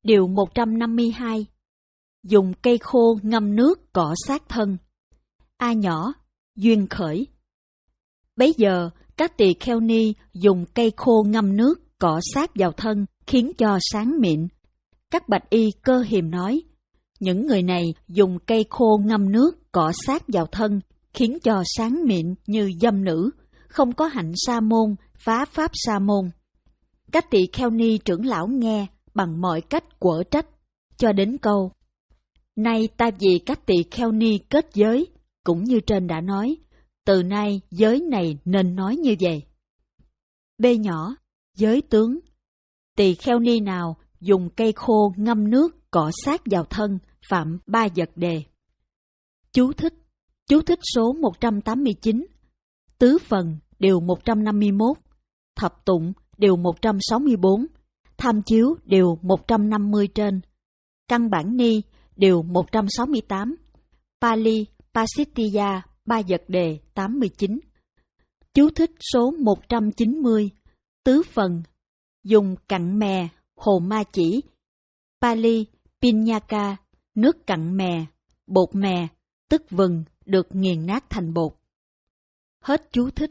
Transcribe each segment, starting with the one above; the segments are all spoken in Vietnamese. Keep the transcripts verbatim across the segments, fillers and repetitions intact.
Điều một trăm năm mươi hai. Dùng cây khô ngâm nước cọ sát thân. A nhỏ, duyên khởi. Bấy giờ, các tỳ kheo ni dùng cây khô ngâm nước cọ sát vào thân, khiến cho sáng mịn. Các bạch y Cơ Hiềm nói, những người này dùng cây khô ngâm nước cọ sát vào thân, khiến cho sáng mịn như dâm nữ, không có hạnh sa môn, phá pháp sa môn. Các tỳ kheo ni trưởng lão nghe bằng mọi cách quở trách, cho đến câu: nay ta vì các tỳ kheo ni kết giới, cũng như trên đã nói, từ nay giới này nên nói như vậy. B nhỏ, giới tướng. Tỳ kheo ni nào dùng cây khô ngâm nước cọ sát vào thân, phạm ba vật đề. Chú thích. Chú thích số một trăm tám mươi chín. Tứ phần, điều một trăm năm mươi mốt. Thập tụng, điều một trăm sáu mươi bốn. Tham chiếu, điều một trăm năm mươi trên. Căn bản ni, điều một trăm sáu mươi tám. Pali, Pasittiya, ba vật đề, tám mươi chín. Chú thích số một trăm chín mươi. Tứ phần, dùng cặn mè, hồ ma chỉ. Pali, Pinyaka, nước cặn mè, bột mè, tức vừng, được nghiền nát thành bột. Hết chú thích.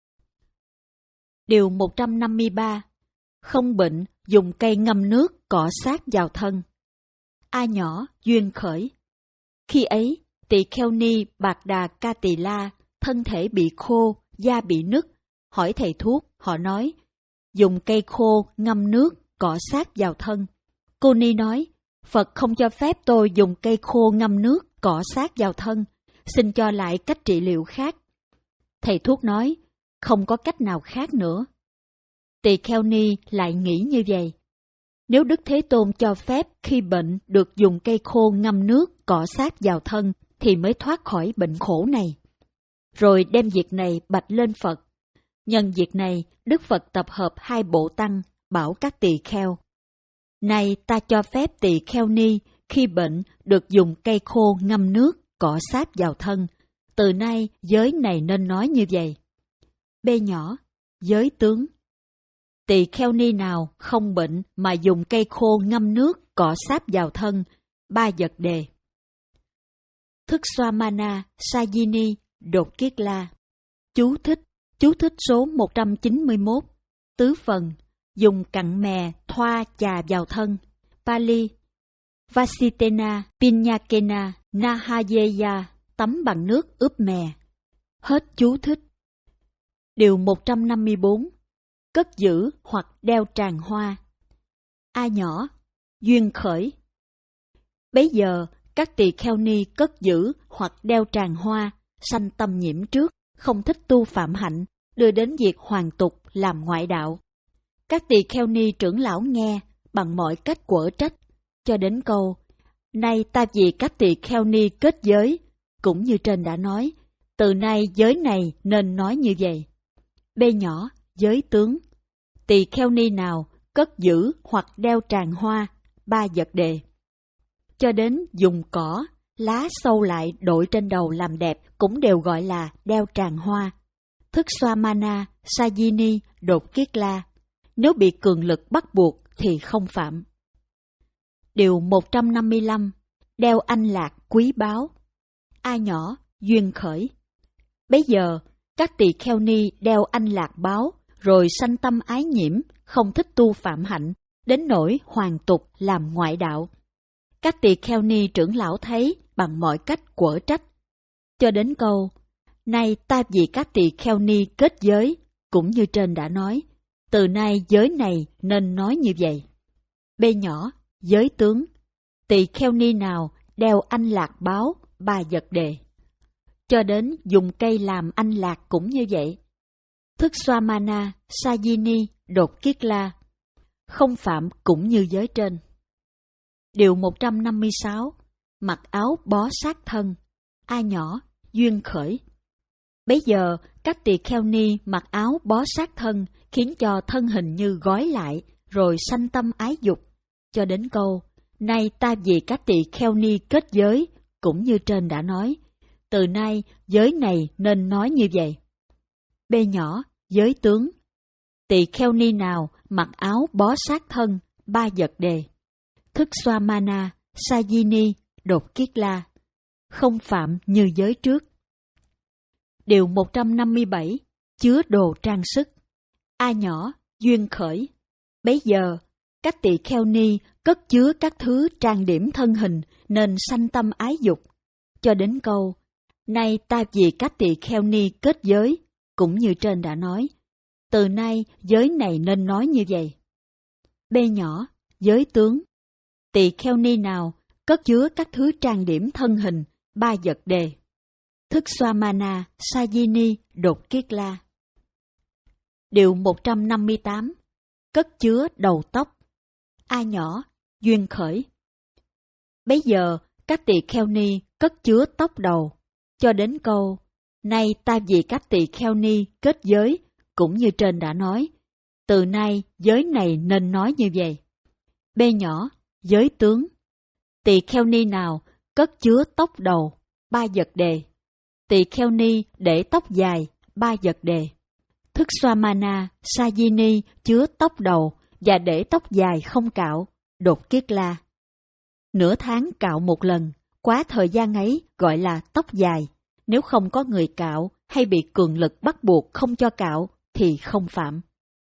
Điều một trăm năm mươi ba. Không bệnh, dùng cây ngâm nước cọ sát vào thân. A nhỏ, duyên khởi. Khi ấy, tỳ kheo ni Bạc Đà Ca Tỳ La, thân thể bị khô, da bị nứt, hỏi thầy thuốc, họ nói, dùng cây khô ngâm nước cọ sát vào thân. Cô ni nói, Phật không cho phép tôi dùng cây khô ngâm nước cọ sát vào thân, xin cho lại cách trị liệu khác. Thầy thuốc nói, không có cách nào khác nữa. Tỳ kheo ni lại nghĩ như vậy. Nếu Đức Thế Tôn cho phép khi bệnh được dùng cây khô ngâm nước cọ sát vào thân, thì mới thoát khỏi bệnh khổ này. Rồi đem việc này bạch lên Phật. Nhân việc này, Đức Phật tập hợp hai bộ tăng, bảo các tỳ kheo: nay ta cho phép tỳ kheo ni khi bệnh được dùng cây khô ngâm nước cọ sát vào thân. Từ nay giới này nên nói như vậy. B nhỏ, giới tướng. Tỳ kheo ni nào không bệnh mà dùng cây khô ngâm nước cọ sát vào thân, ba vật đề. Thức xoa mana, Sajini, đột kiết la. Chú thích. Chú thích số một trăm chín mươi mốt. Tứ phần, dùng cặn mè, thoa chà vào thân. Pali, Vasitena, Pinyakena, Nahayeya, tắm bằng nước ướp mè. Hết chú thích. Điều một trăm năm mươi bốn. Cất giữ hoặc đeo tràng hoa. A nhỏ, duyên khởi. Bấy giờ, các tỳ kheo ni cất giữ hoặc đeo tràng hoa, sanh tâm nhiễm trước, không thích tu phạm hạnh, đưa đến việc hoàn tục làm ngoại đạo. Các tỳ kheo ni trưởng lão nghe bằng mọi cách quở trách, cho đến câu: nay ta vì các tỳ kheo ni kết giới, cũng như trên đã nói, từ nay giới này nên nói như vậy. B nhỏ, giới tướng. Tỳ kheo ni nào cất giữ hoặc đeo tràng hoa, ba vật đề. Cho đến dùng cỏ, lá sâu lại đội trên đầu làm đẹp cũng đều gọi là đeo tràng hoa. Thức xoa mana, Sajini, đột kiết la. Nếu bị cường lực bắt buộc thì không phạm. Điều một trăm năm mươi lăm. Đeo anh lạc quý báu. A nhỏ, duyên khởi. Bấy giờ, các tỳ kheo ni đeo anh lạc báo, rồi sanh tâm ái nhiễm, không thích tu phạm hạnh, đến nỗi hoàn tục làm ngoại đạo. Các tỳ kheo ni trưởng lão thấy bằng mọi cách quở trách, cho đến câu: nay ta vì các tỳ kheo ni kết giới, cũng như trên đã nói, từ nay giới này nên nói như vậy. B nhỏ, giới tướng. Tỳ kheo ni nào đeo anh lạc báo, ba vật đề. Cho đến dùng cây làm anh lạc cũng như vậy. Thức xoa mana, Sajini, đột kiết la. Không phạm cũng như giới trên. Điều một trăm năm mươi sáu. Mặc áo bó sát thân. A nhỏ, duyên khởi. Bấy giờ, các tỳ kheo ni mặc áo bó sát thân, khiến cho thân hình như gói lại, rồi sanh tâm ái dục. Cho đến câu: nay ta vì các tỳ kheo ni kết giới, cũng như trên đã nói, từ nay giới này nên nói như vậy. B nhỏ, giới tướng. Tỳ kheo ni nào mặc áo bó sát thân, ba vật đề. Thức Swamana, Sajini, Đột Kiết La, không phạm như giới trước. Điều một trăm năm mươi bảy, chứa đồ trang sức. A nhỏ, duyên khởi. Bấy giờ, các tỳ kheo ni cất chứa các thứ trang điểm thân hình nên sanh tâm ái dục. Cho đến câu, nay ta vì các tỳ kheo ni kết giới, cũng như trên đã nói. Từ nay, giới này nên nói như vậy. B nhỏ, giới tướng. Tỳ kheo ni nào cất chứa các thứ trang điểm thân hình, ba vật đề. Thức Swamana, Sajini, Đột Kiết La. Điều một trăm năm mươi tám. Cất chứa đầu tóc. A nhỏ, duyên khởi. Bấy giờ, các tỳ kheo ni cất chứa tóc đầu. Cho đến câu, nay ta vì các tỳ kheo ni kết giới, cũng như trên đã nói. Từ nay, giới này nên nói như vậy. B nhỏ, giới tướng. Tỳ kheo ni nào cất chứa tóc đầu, ba vật đề. Tỳ kheo ni để tóc dài, ba vật đề. Thức Swamana, Sajini chứa tóc đầu và để tóc dài không cạo, Đột Kiết La. Nửa tháng cạo một lần, quá thời gian ấy gọi là tóc dài. Nếu không có người cạo hay bị cường lực bắt buộc không cho cạo thì không phạm.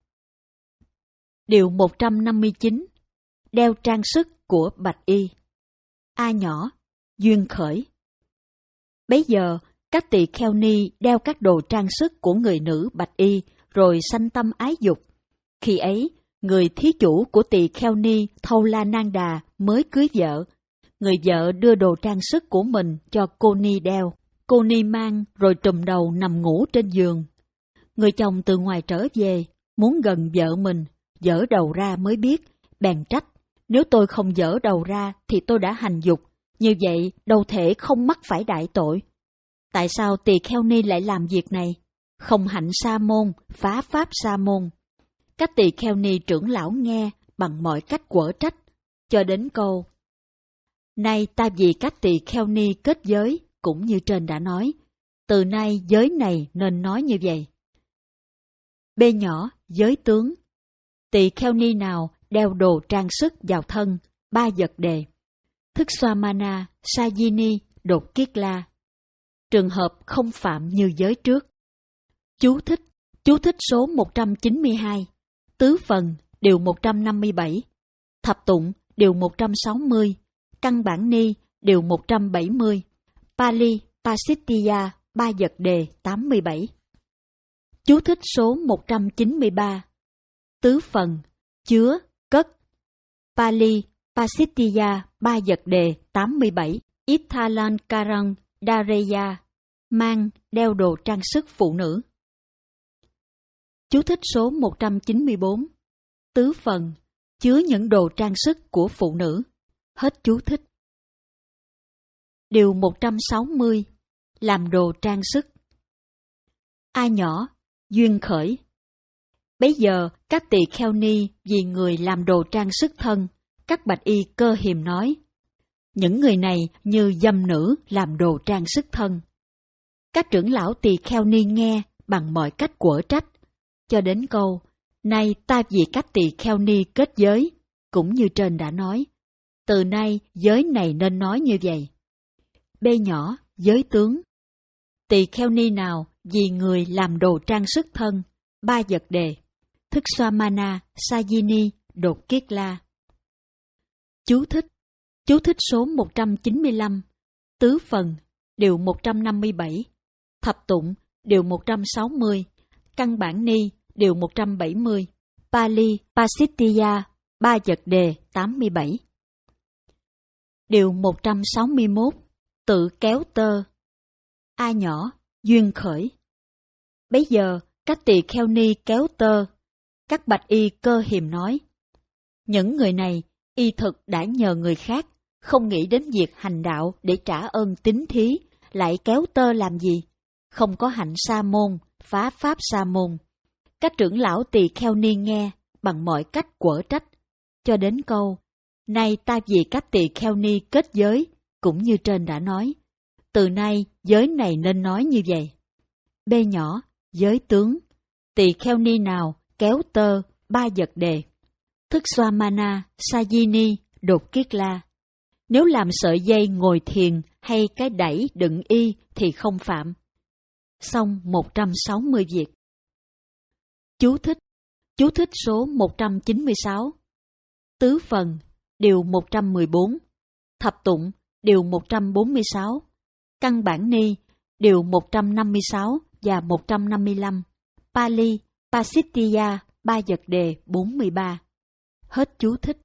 Điều một trăm năm mươi chín. Đeo trang sức của bạch y. A nhỏ, duyên khởi. Bấy giờ, các tỳ kheo ni đeo các đồ trang sức của người nữ bạch y rồi sanh tâm ái dục. Khi ấy, người thí chủ của tỳ kheo ni Thâu La Nang Đà mới cưới vợ. Người vợ đưa đồ trang sức của mình cho cô ni đeo. Cô ni mang rồi trùm đầu nằm ngủ trên giường. Người chồng từ ngoài trở về, muốn gần vợ mình, giở đầu ra mới biết, bèn trách. Nếu tôi không giở đầu ra thì tôi đã hành dục, như vậy đâu thể không mắc phải đại tội. Tại sao tỳ kheo ni lại làm việc này? Không hạnh sa môn, phá pháp sa môn. Các tỳ kheo ni trưởng lão nghe bằng mọi cách quở trách, cho đến câu. Nay ta vì các tỳ kheo ni kết giới, cũng như trên đã nói. Từ nay giới này nên nói như vậy. B nhỏ, giới tướng. Tỳ kheo ni nào đeo đồ trang sức vào thân, ba vật đề. Thức Swamana, Sajini, Đột Kiết La. Trường hợp không phạm như giới trước. Chú thích. Chú thích số một trăm chín mươi hai. Tứ phần, điều một trăm năm mươi bảy. Thập tụng, điều một trăm sáu mươi. Căn bản ni, điều một trăm bảy mươi. Pali, Pasittiya, ba vật đề, tám mươi bảy. Chú thích số một trăm chín mươi ba. Tứ phần, chứa, cất. Pali, Pasittiya, ba vật đề, tám mươi bảy. Ithalankaran, Dareya, mang, đeo đồ trang sức phụ nữ. Chú thích số một trăm chín mươi bốn. Tứ phần, chứa những đồ trang sức của phụ nữ. Hết chú thích. Điều một trăm sáu mươi. Làm đồ trang sức. A nhỏ, duyên khởi. Bấy giờ, các tỳ kheo ni vì người làm đồ trang sức thân, các bạch y cơ hiềm nói. Những người này như dâm nữ làm đồ trang sức thân. Các trưởng lão tỳ kheo ni nghe bằng mọi cách quở trách, cho đến câu, nay ta vì các tỳ kheo ni kết giới, cũng như trên đã nói. Từ nay giới này nên nói như vậy. B nhỏ, giới tướng. Tỳ kheo ni nào vì người làm đồ trang sức thân, ba vật đề. Thức Swamana, Sajini, Đột Kiết La. Chú thích. Chú thích số một trăm chín mươi lăm. Tứ phần, điều một trăm năm mươi bảy. Thập tụng, điều một trăm sáu mươi. Căn bản ni, điều một trăm bảy mươi. Pali, Pasittiya, ba vật đề, tám mươi bảy. Điều một trăm sáu mươi mốt. Tự kéo tơ. A nhỏ, duyên khởi. Bấy giờ, các tỳ kheo ni kéo tơ. Các bạch y cơ hiềm nói. Những người này, y thực đã nhờ người khác, không nghĩ đến việc hành đạo để trả ơn tín thí, lại kéo tơ làm gì? Không có hạnh sa môn, phá pháp sa môn. Các trưởng lão tỳ kheo ni nghe bằng mọi cách quở trách, cho đến câu, nay ta vì các tỳ kheo ni kết giới, cũng như trên đã nói. Từ nay giới này nên nói như vậy. B nhỏ, giới tướng. Tỳ kheo ni nào kéo tơ, ba vật đề. Thức Swamana, Sajini, Đột Kiết La. Nếu làm sợi dây ngồi thiền hay cái đẩy đựng y thì không phạm. Xong một trăm sáu mươi việc. Chú thích. Chú thích số một trăm chín mươi sáu. Tứ phần, điều một trăm mười bốn. Thập tụng, điều một trăm bốn mươi sáu. Căn bản ni, điều một trăm năm mươi sáu và một trăm năm mươi lăm. Pali, Pasittiya, ba vật đề bốn mươi ba. Hết chú thích.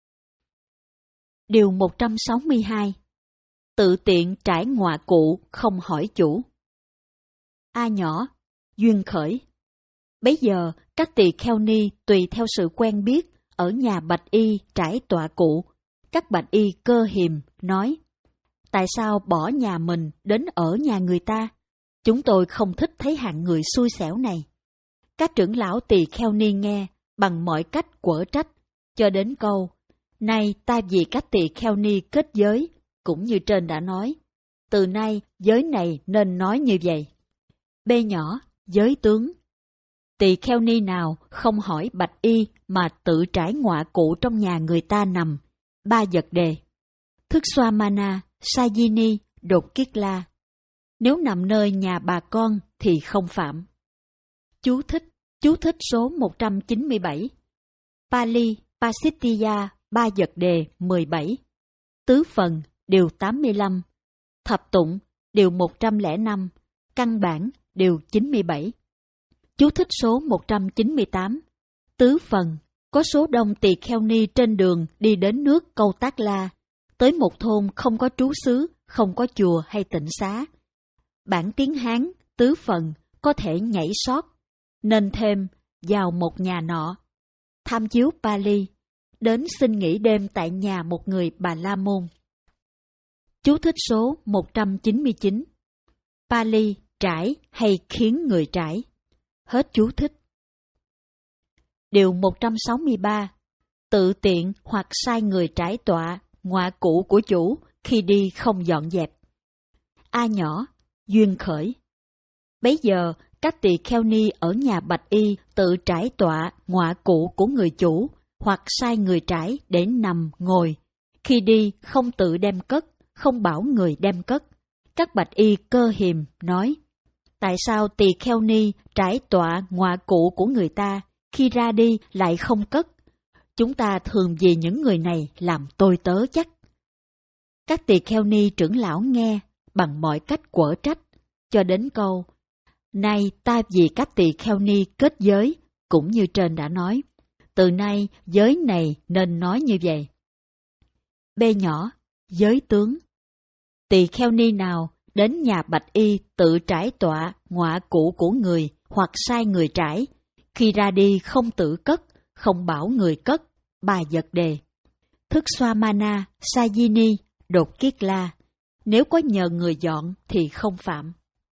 Điều một trăm sáu mươi hai. Tự tiện trải ngọa cụ không hỏi chủ. A nhỏ, duyên khởi. Bấy giờ, các tỳ kheo ni tùy theo sự quen biết, ở nhà bạch y trải tọa cụ. Các bạch y cơ hiềm nói, tại sao bỏ nhà mình đến ở nhà người ta? Chúng tôi không thích thấy hạng người xui xẻo này. Các trưởng lão tỳ kheo ni nghe, bằng mọi cách quở trách, cho đến câu, nay ta vì các tỳ kheo ni kết giới, cũng như trên đã nói, từ nay giới này nên nói như vậy. B nhỏ, giới tướng. Tỳ kheo ni nào không hỏi bạch y mà tự trải ngọa cụ trong nhà người ta nằm. Ba vật đề. Thức xoa mana, Sajini, Đột Kiết La. Nếu nằm nơi nhà bà con thì không phạm. Chú thích. Chú thích số một trăm chín mươi bảy. Pali, Pasittiya, ba vật đề mười bảy. Tứ phần, điều tám mươi lăm. Thập tụng, điều một trăm lẻ năm. Căn bản, điều chín mươi bảy. Chú thích số một trăm chín mươi tám. Tứ phần, có số đông tỳ kheo ni trên đường đi đến nước Câu Tác La, tới một thôn không có trú xứ, không có chùa hay tịnh xá. Bản tiếng Hán, tứ phần, có thể nhảy sót, nên thêm vào một nhà nọ. Tham chiếu Pali, đến xin nghỉ đêm tại nhà một người Bà La Môn. Chú thích số một trăm chín mươi chín. Pali, trải hay khiến người trải. Hết chú thích. Điều một trăm sáu mươi ba. Tự tiện hoặc sai người trải tọa, ngọa cụ của chủ khi đi không dọn dẹp. A nhỏ, duyên khởi. Bấy giờ, các tỳ kheo ni ở nhà bạch y tự trải tọa, ngọa cụ của người chủ, hoặc sai người trải để nằm, ngồi. Khi đi không tự đem cất, không bảo người đem cất. Các bạch y cơ hiềm nói, tại sao tỳ kheo ni trải tọa ngọa cụ của người ta, khi ra đi lại không cất? Chúng ta thường vì những người này làm tôi tớ chắc. Các tỳ kheo ni trưởng lão nghe, bằng mọi cách quở trách, cho đến câu, nay ta vì các tỳ kheo ni kết giới, cũng như trên đã nói, từ nay giới này nên nói như vậy. B nhỏ, giới tướng. Tỳ kheo ni nào đến nhà bạch y tự trải tọa ngọa cụ của người hoặc sai người trải, khi ra đi không tự cất, không bảo người cất. Ba vật đề. Thức xoa mana, Sajini, Đột Kiết La. Nếu có nhờ người dọn thì không phạm.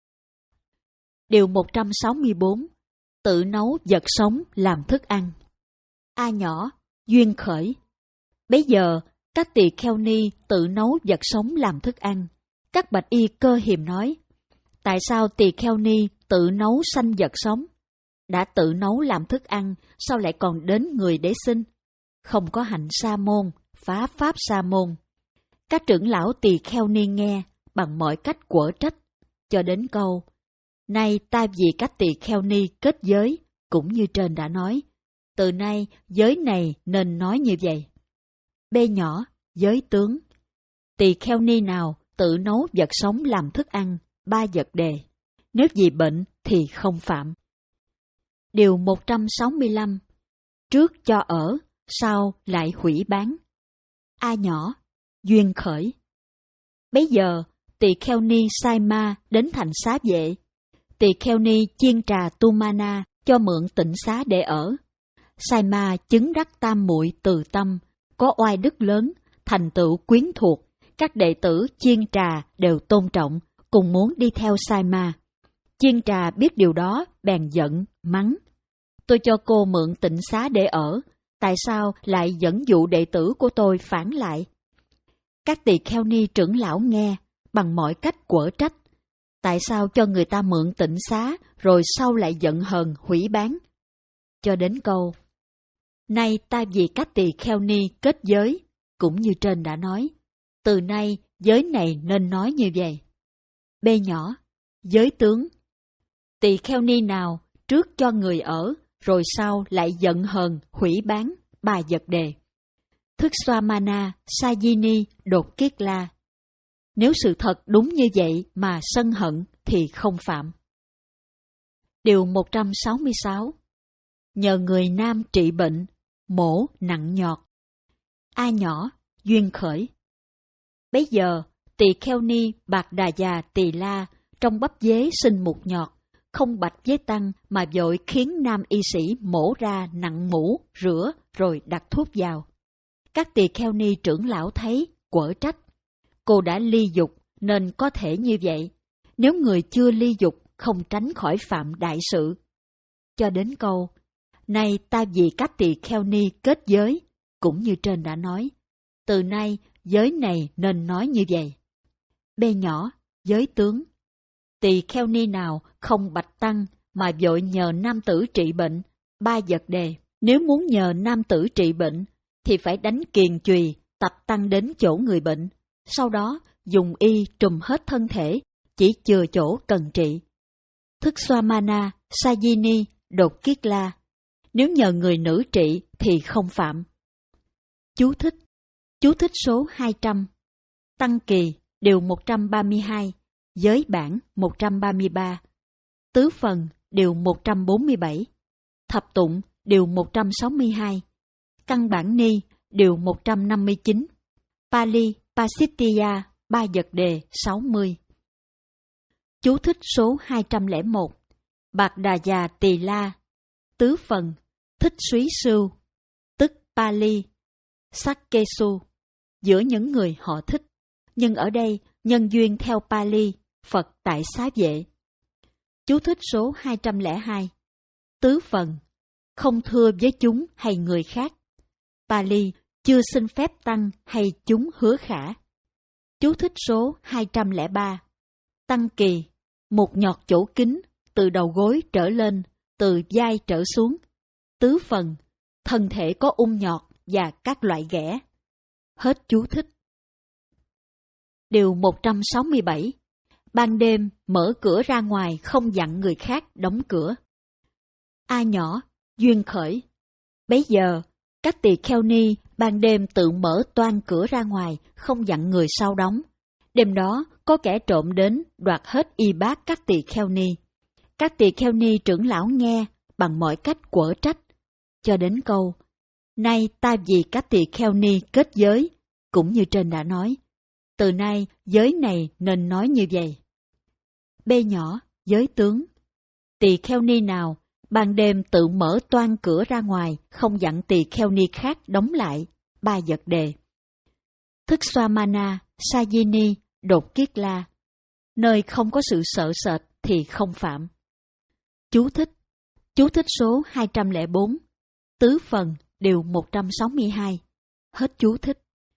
Điều một trăm sáu mươi bốn. Tự nấu vật sống làm thức ăn. A nhỏ, duyên khởi. Bấy giờ, các tỳ kheo ni tự nấu vật sống làm thức ăn. Các bạch y cơ hiềm nói, tại sao tỳ kheo ni tự nấu sanh vật sống? Đã tự nấu làm thức ăn, sao lại còn đến người để xin? Không có hạnh sa môn, phá pháp sa môn. Các trưởng lão tỳ kheo ni nghe, bằng mọi cách quở trách, cho đến câu, nay ta vì các tỳ kheo ni kết giới, cũng như trên đã nói, từ nay giới này nên nói như vậy. B nhỏ, giới tướng. Tỳ kheo ni nào tự nấu vật sống làm thức ăn, ba vật đề. Nếu vì bệnh thì không phạm. Điều một trăm sáu mươi lăm. Trước cho ở, sau lại hủy bán. A nhỏ, duyên khởi. Bấy giờ, tỳ kheo ni sai ma đến thành xá vệ. Tỳ kheo ni chiên trà tu mana cho mượn tịnh xá để ở. Sai ma chứng đắc tam muội từ tâm, có oai đức lớn, thành tựu quyến thuộc. Các đệ tử chiên trà đều tôn trọng, cùng muốn đi theo sai ma. Chiên trà biết điều đó, bèn giận, mắng. Tôi cho cô mượn tịnh xá để ở, tại sao lại dẫn dụ đệ tử của tôi phản lại? Các tỳ kheo ni trưởng lão nghe, bằng mọi cách quở trách. Tại sao cho người ta mượn tịnh xá, rồi sau lại giận hờn hủy bán? Cho đến câu, nay ta vì các tỳ kheo ni kết giới, cũng như trên đã nói. Từ nay, giới này nên nói như vậy. B nhỏ, giới tướng. Tỳ kheo ni nào trước cho người ở, rồi sau lại giận hờn, hủy bán, ba vật đề. Thức xoa mana, Sajini, đột kiết la. Nếu sự thật đúng như vậy mà sân hận thì không phạm. Điều một trăm sáu mươi sáu. Nhờ người nam trị bệnh, mổ nặng nhọt. A nhỏ, duyên khởi. Bấy giờ, tỳ kheo ni Bạc Đà Già Tỳ La trong bắp dế sinh một nhọt, không bạch với tăng mà vội khiến nam y sĩ mổ ra nặng mũ, rửa rồi đặt thuốc vào. Các tỳ kheo ni trưởng lão thấy, quở trách. Cô đã ly dục nên có thể như vậy. Nếu người chưa ly dục không tránh khỏi phạm đại sự. Cho đến câu, nay ta vì các tỳ kheo ni kết giới, cũng như trên đã nói. Từ nay, giới này nên nói như vậy. B nhỏ, giới tướng. Tỳ kheo ni nào không bạch tăng mà vội nhờ nam tử trị bệnh, ba vật đề. Nếu muốn nhờ nam tử trị bệnh, thì phải đánh kiềng chùy, tập tăng đến chỗ người bệnh. Sau đó, dùng y trùm hết thân thể, chỉ chừa chỗ cần trị. Thức xoa mana, Sajini, đột kiết la. Nếu nhờ người nữ trị thì không phạm. Chú thích. Chú thích số hai trăm. Tăng kỳ, điều một trăm ba mươi hai. Giới bản, một trăm ba mươi ba. Tứ phần, điều một trăm bốn mươi bảy. Thập tụng, điều một trăm sáu mươi hai. Căn bản ni, điều một trăm năm mươi chín. Pali, Pasittiya, ba vật đề, sáu mươi. Chú thích số hai trăm lẻ một. Bạc Đà Già Tỳ La. Tứ phần, thích súy sưu, tức Pali, Sakkesu, giữa những người họ thích. Nhưng ở đây, nhân duyên theo Pali, Phật tại xá vệ. Chú thích số hai trăm lẻ hai. Tứ phần, không thưa với chúng hay người khác. Pali, chưa xin phép tăng hay chúng hứa khả. Chú thích số hai trăm lẻ ba. Tăng kỳ, một nhọt chỗ kính, từ đầu gối trở lên, từ vai trở xuống. Tứ phần, thân thể có ung nhọt và các loại ghẻ. Hết chú thích. Điều một trăm sáu mươi bảy. Ban đêm mở cửa ra ngoài không dặn người khác đóng cửa. A nhỏ, duyên khởi. Bấy giờ, các tỳ kheo ni ban đêm tự mở toang cửa ra ngoài, không dặn người sau đóng. Đêm đó, có kẻ trộm đến đoạt hết y bát các tỳ kheo ni. Các tỳ kheo ni trưởng lão nghe bằng mọi cách quở trách. Cho đến câu, nay ta vì các tỳ kheo ni kết giới, cũng như trên đã nói. Từ nay, giới này nên nói như vậy. B nhỏ, giới tướng. Tỳ kheo ni nào, ban đêm tự mở toang cửa ra ngoài, không dặn tỳ kheo ni khác đóng lại, ba vật đề. Thức xoa mana, Sajini, đột kiết la. Nơi không có sự sợ sệt thì không phạm. Chú thích. Chú thích số hai trăm lẻ bốn. Tứ phần, điều một trăm sáu mươi hai. Hết chú thích.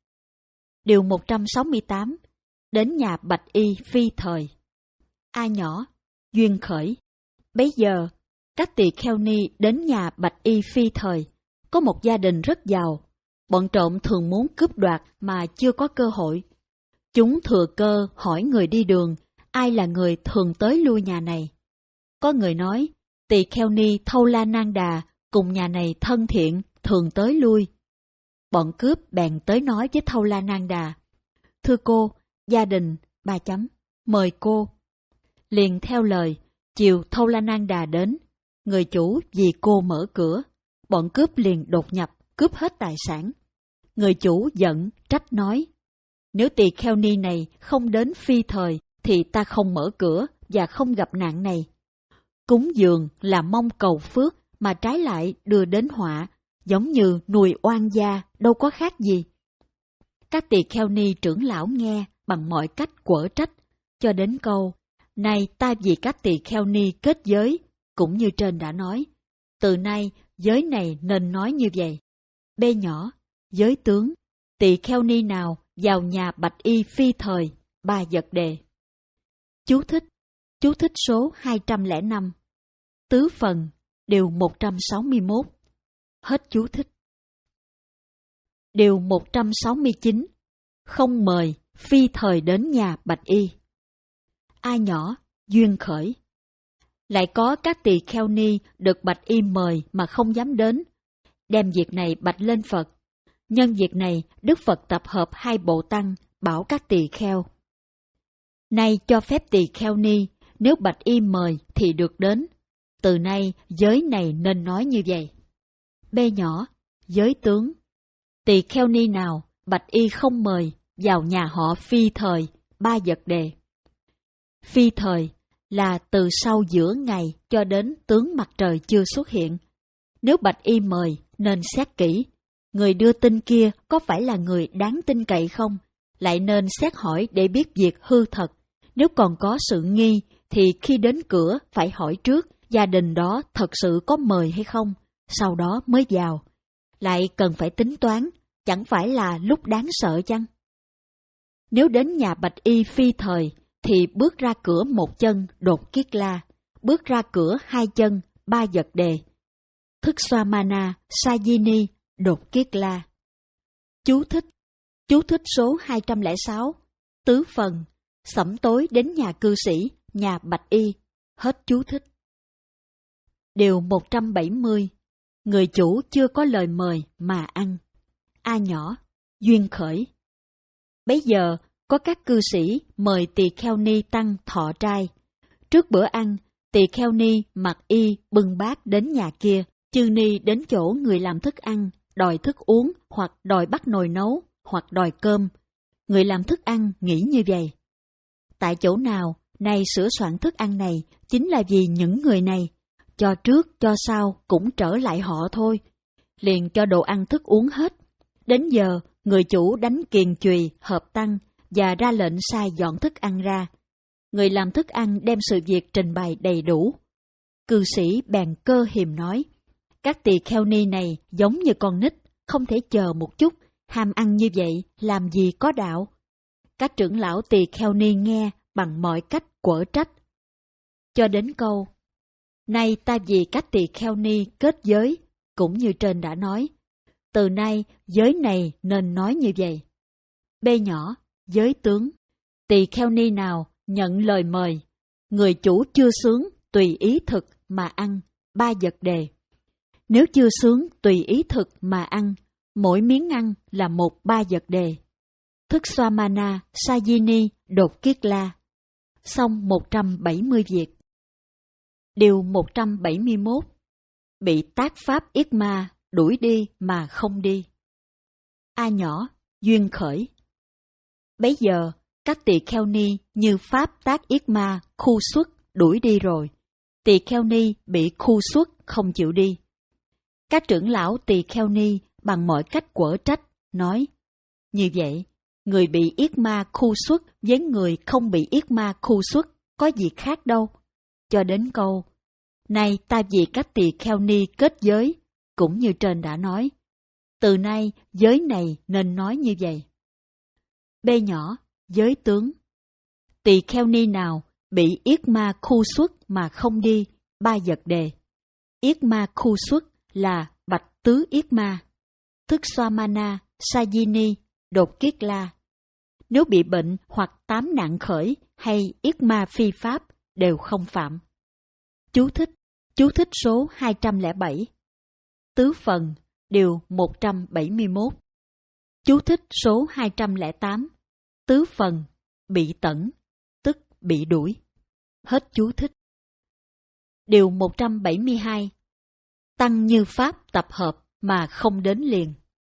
Điều một trăm sáu mươi tám. Đến nhà bạch y phi thời. A nhỏ, duyên khởi. Bấy giờ, các tỳ kheo ni đến nhà bạch y phi thời. Có một gia đình rất giàu. Bọn trộm thường muốn cướp đoạt mà chưa có cơ hội. Chúng thừa cơ hỏi người đi đường, ai là người thường tới lui nhà này. Có người nói, tỳ kheo ni Thâu La Nang Đà cùng nhà này thân thiện, thường tới lui. Bọn cướp bèn tới nói với Thâu La Nang Đà, thưa cô, gia đình, ba chấm, mời cô. Liền theo lời, chiều Thâu La Nang Đà đến, người chủ vì cô mở cửa, bọn cướp liền đột nhập, cướp hết tài sản. Người chủ giận, trách nói, nếu tỳ kheo ni này không đến phi thời, thì ta không mở cửa và không gặp nạn này. Cúng dường là mong cầu phước, mà trái lại đưa đến họa, giống như nuôi oan gia, đâu có khác gì. Các tỳ kheo ni trưởng lão nghe bằng mọi cách quở trách, cho đến câu, nay ta vì các tỳ kheo ni kết giới, cũng như trên đã nói. Từ nay, giới này nên nói như vậy. B nhỏ, giới tướng. Tỳ kheo ni nào vào nhà bạch y phi thời, ba vật đề. Chú thích. Chú thích số hai trăm lẻ năm. Tứ phần, điều một trăm sáu mươi mốt. Hết chú thích. Điều một trăm sáu mươi chín. Không mời, phi thời đến nhà Bạch Y. A nhỏ, duyên khởi. Lại có các tỳ kheo ni được Bạch Y mời mà không dám đến, đem việc này bạch lên Phật. Nhân việc này, Đức Phật tập hợp hai bộ tăng, bảo các tỳ kheo. Nay cho phép tỳ kheo ni, nếu Bạch Y mời thì được đến. Từ nay, giới này nên nói như vậy. B nhỏ, giới tướng. Tỳ kheo ni nào, Bạch Y không mời, vào nhà họ phi thời, ba vật đề. Phi thời là từ sau giữa ngày cho đến tướng mặt trời chưa xuất hiện. Nếu Bạch Y mời, nên xét kỹ. Người đưa tin kia có phải là người đáng tin cậy không? Lại nên xét hỏi để biết việc hư thật. Nếu còn có sự nghi, thì khi đến cửa phải hỏi trước gia đình đó thật sự có mời hay không, sau đó mới vào. Lại cần phải tính toán, chẳng phải là lúc đáng sợ chăng? Nếu đến nhà Bạch Y phi thời, thì bước ra cửa một chân đột kiết la, bước ra cửa hai chân ba vật đề. Thức xoa mana, sajini, đột kiết la. Chú thích. Chú thích số hai trăm lẻ sáu. Tứ phần. Sẩm tối đến nhà cư sĩ, nhà Bạch Y. Hết chú thích. Điều một trăm bảy mươi. Người chủ chưa có lời mời mà ăn. A nhỏ, duyên khởi. Bấy giờ, có các cư sĩ mời tỳ kheo ni tăng thọ trai. Trước bữa ăn, tỳ kheo ni mặc y bưng bát đến nhà kia, chư ni đến chỗ người làm thức ăn, đòi thức uống hoặc đòi bắt nồi nấu hoặc đòi cơm. Người làm thức ăn nghĩ như vậy. Tại chỗ nào, nay sửa soạn thức ăn này chính là vì những người này. Cho trước, cho sau cũng trở lại họ thôi. Liền cho đồ ăn thức uống hết. Đến giờ, người chủ đánh kiền chùy, hợp tăng và ra lệnh sai dọn thức ăn ra. Người làm thức ăn đem sự việc trình bày đầy đủ. Cư sĩ bèn cơ hiềm nói, các tỳ kheo ni này giống như con nít, không thể chờ một chút, ham ăn như vậy làm gì có đạo. Các trưởng lão tỳ kheo ni nghe bằng mọi cách quở trách. Cho đến câu, nay ta vì các tỳ kheo ni kết giới, cũng như trên đã nói. Từ nay giới này nên nói như vậy. B nhỏ, giới tướng. Tỳ kheo ni nào nhận lời mời, người chủ chưa xướng tùy ý thực mà ăn, ba vật đề. Nếu chưa xướng tùy ý thực mà ăn, mỗi miếng ăn là một ba vật đề. Thức xoa mana, sajini, đột kiết la. Xong một trăm bảy mươi việc. Điều một trăm bảy mươi mốt. Bị tác pháp yết ma, đuổi đi mà không đi. A nhỏ, duyên khởi. Bấy giờ, các tỳ kheo ni như pháp tác yết ma, khu xuất, đuổi đi rồi. Tỳ kheo ni bị khu xuất, không chịu đi. Các trưởng lão tỳ kheo ni bằng mọi cách quở trách, nói, như vậy, người bị yết ma khu xuất với người không bị yết ma khu xuất có gì khác đâu. Cho đến câu, nay ta vì các tỳ kheo ni kết giới, cũng như trên đã nói. Từ nay, giới này nên nói như vậy. B nhỏ, giới tướng. Tỳ kheo ni nào bị yết ma khu xuất mà không đi, ba vật đề. Yết ma khu xuất là bạch tứ yết ma. Thức xoa mana, sajini, đột kiết la. Nếu bị bệnh hoặc tám nạn khởi hay yết ma phi pháp đều không phạm. Chú thích. Chú thích số hai trăm lẻ bảy. Tứ phần, điều một trăm bảy mươi mốt. Chú thích số hai trăm lẻ tám. Tứ phần, bị tẩn, tức bị đuổi. Hết chú thích. Điều một trăm bảy mươi hai. Tăng như pháp tập hợp mà không đến liền.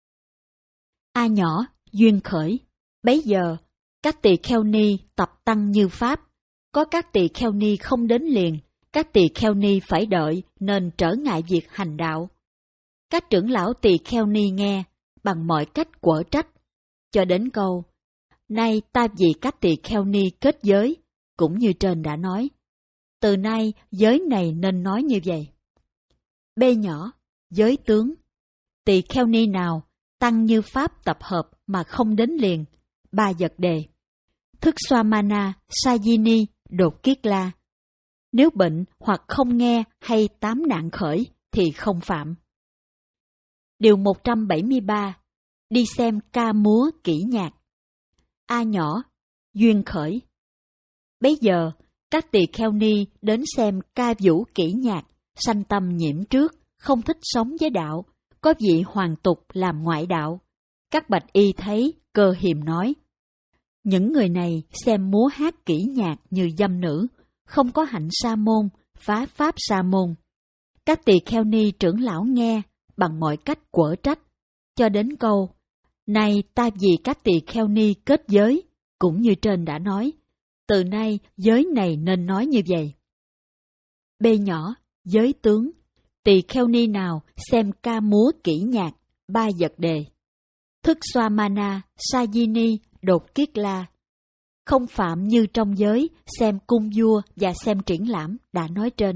A nhỏ, duyên khởi. Bấy giờ, các tỳ kheo ni tập tăng như pháp. Có các tỳ kheo ni không đến liền, các tỳ kheo ni phải đợi nên trở ngại việc hành đạo. Các trưởng lão tỳ kheo ni nghe bằng mọi cách quở trách. Cho đến câu, nay ta vì các tỳ kheo ni kết giới, cũng như trên đã nói. Từ nay giới này nên nói như vậy. B nhỏ, giới tướng. Tỳ kheo ni nào tăng như pháp tập hợp mà không đến liền, ba vật đề. Thức xoa mana, sajini, đột kiết la. Nếu bệnh hoặc không nghe hay tám nạn khởi thì không phạm. Điều một trăm bảy mươi ba. đi xem ca múa kỹ nhạc. A nhỏ, duyên khởi. Bấy giờ, các tỳ kheo ni đến xem ca vũ kỹ nhạc, sanh tâm nhiễm trước, không thích sống với đạo, có vị hoàn tục làm ngoại đạo. Các bạch y thấy, Cơ Hiềm nói: những người này xem múa hát kỹ nhạc như dâm nữ, không có hạnh sa môn, phá pháp sa môn. Các tỳ kheo ni trưởng lão nghe, bằng mọi cách quở trách, cho đến câu: này ta vì các tỳ kheo ni kết giới, cũng như trên đã nói, từ nay giới này nên nói như vậy. B nhỏ, giới tướng. Tỳ kheo ni nào xem ca múa kỹ nhạc, ba vật đề. Thức xoa mana, sajini, đột kiết la. Không phạm như trong giới xem cung vua và xem triển lãm đã nói trên.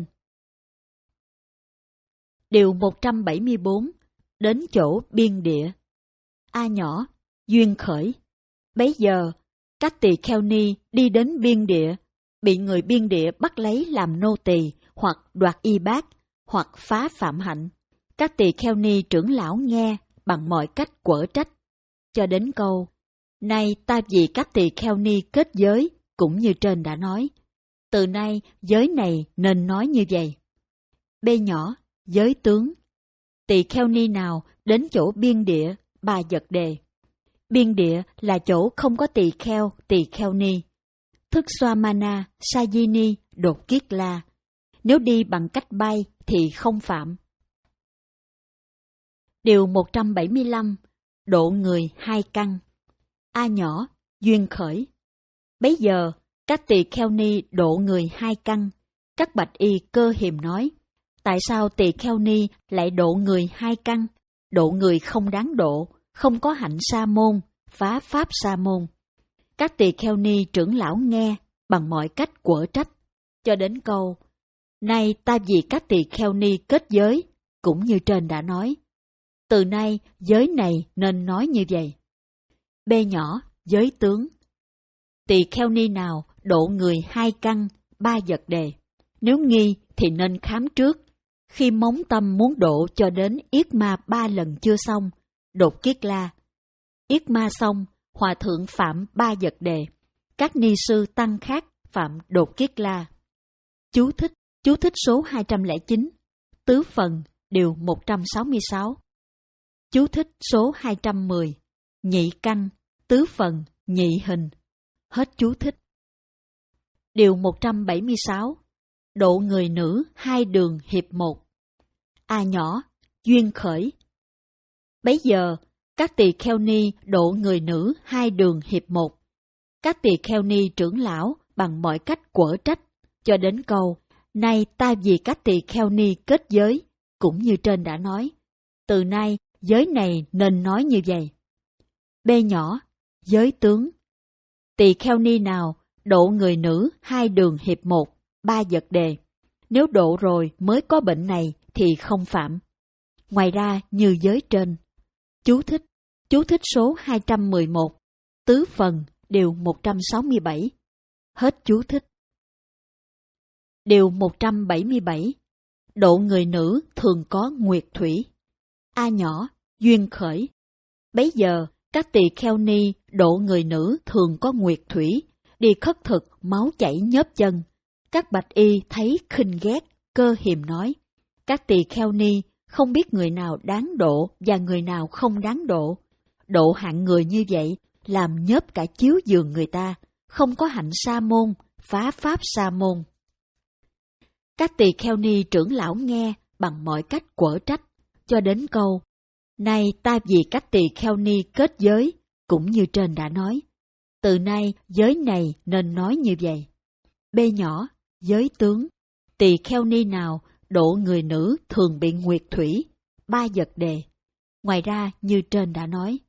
Điều một trăm bảy mươi bốn. Đến chỗ biên địa. A nhỏ, duyên khởi. Bấy giờ, các tỳ kheo ni đi đến biên địa, bị người biên địa bắt lấy làm nô tỳ, hoặc đoạt y bát, hoặc phá phạm hạnh. Các tỳ kheo ni trưởng lão nghe, bằng mọi cách quở trách, cho đến câu: nay ta vì các tỳ kheo ni kết giới, cũng như trên đã nói, từ nay giới này nên nói như vậy. B nhỏ, giới tướng. Tỳ kheo ni nào đến chỗ biên địa, ba vật đề. Biên địa là chỗ không có tỳ kheo, tỳ kheo ni. Thức xoa mana, sajini, đột kiết la. Nếu đi bằng cách bay thì không phạm. Điều một trăm bảy mươi lăm. Độ người hai căn. A nhỏ, duyên khởi. Bấy giờ, các tỳ kheo ni độ người hai căn. Các bạch y Cơ Hiềm nói: tại sao tỳ kheo ni lại độ người hai căn? Độ người không đáng độ, không có hạnh sa môn, phá pháp sa môn. Các tỳ kheo ni trưởng lão nghe, bằng mọi cách quở trách, cho đến câu: nay ta vì các tỳ kheo ni kết giới, cũng như trên đã nói, từ nay giới này nên nói như vậy. B nhỏ, giới tướng. Tỳ kheo ni nào độ người hai căn, ba vật đề. Nếu nghi thì nên khám trước. Khi móng tâm muốn độ cho đến yết ma ba lần chưa xong, đột kiết la. Yết ma xong, hòa thượng phạm ba vật đề. Các ni sư tăng khác phạm đột kiết la. Chú thích, chú thích số hai trăm lẻ chín, tứ phần, điều một trăm sáu mươi sáu. Chú thích số hai trăm mười, nhị căn, tứ phần, nhị hình. Hết chú thích. Điều một trăm bảy mươi sáu. Độ người nữ hai đường hiệp một. A nhỏ, duyên khởi. Bấy giờ, các tỳ kheo ni độ người nữ hai đường hiệp một. Các tỳ kheo ni trưởng lão bằng mọi cách quở trách, cho đến câu: nay ta vì các tỳ kheo ni kết giới, cũng như trên đã nói, từ nay giới này nên nói như vậy. B nhỏ, giới tướng. Tỳ kheo ni nào độ người nữ hai đường hiệp một, ba vật đề. Nếu độ rồi mới có bệnh này thì không phạm. Ngoài ra như giới trên. Chú thích, chú thích số hai trăm mười một, tứ phần, điều một trăm sáu mươi bảy. Hết chú thích. Điều một trăm bảy mươi bảy. Độ người nữ thường có nguyệt thủy. A nhỏ, duyên khởi. Bấy giờ, các tỳ kheo ni độ người nữ thường có nguyệt thủy, đi khất thực, máu chảy nhớp chân. Các bạch y thấy khinh ghét, Cơ Hiềm nói: các tỳ kheo ni không biết người nào đáng độ và người nào không đáng độ. Độ hạng người như vậy, làm nhớp cả chiếu giường người ta, không có hạnh sa môn, phá pháp sa môn. Các tỳ kheo ni trưởng lão nghe, bằng mọi cách quở trách, cho đến câu: nay ta vì các tỳ kheo ni kết giới, cũng như trên đã nói, từ nay giới này nên nói như vậy. B nhỏ, giới tướng. Tỳ kheo ni nào độ người nữ thường bị nguyệt thủy, ba vật đề. Ngoài ra như trên đã nói.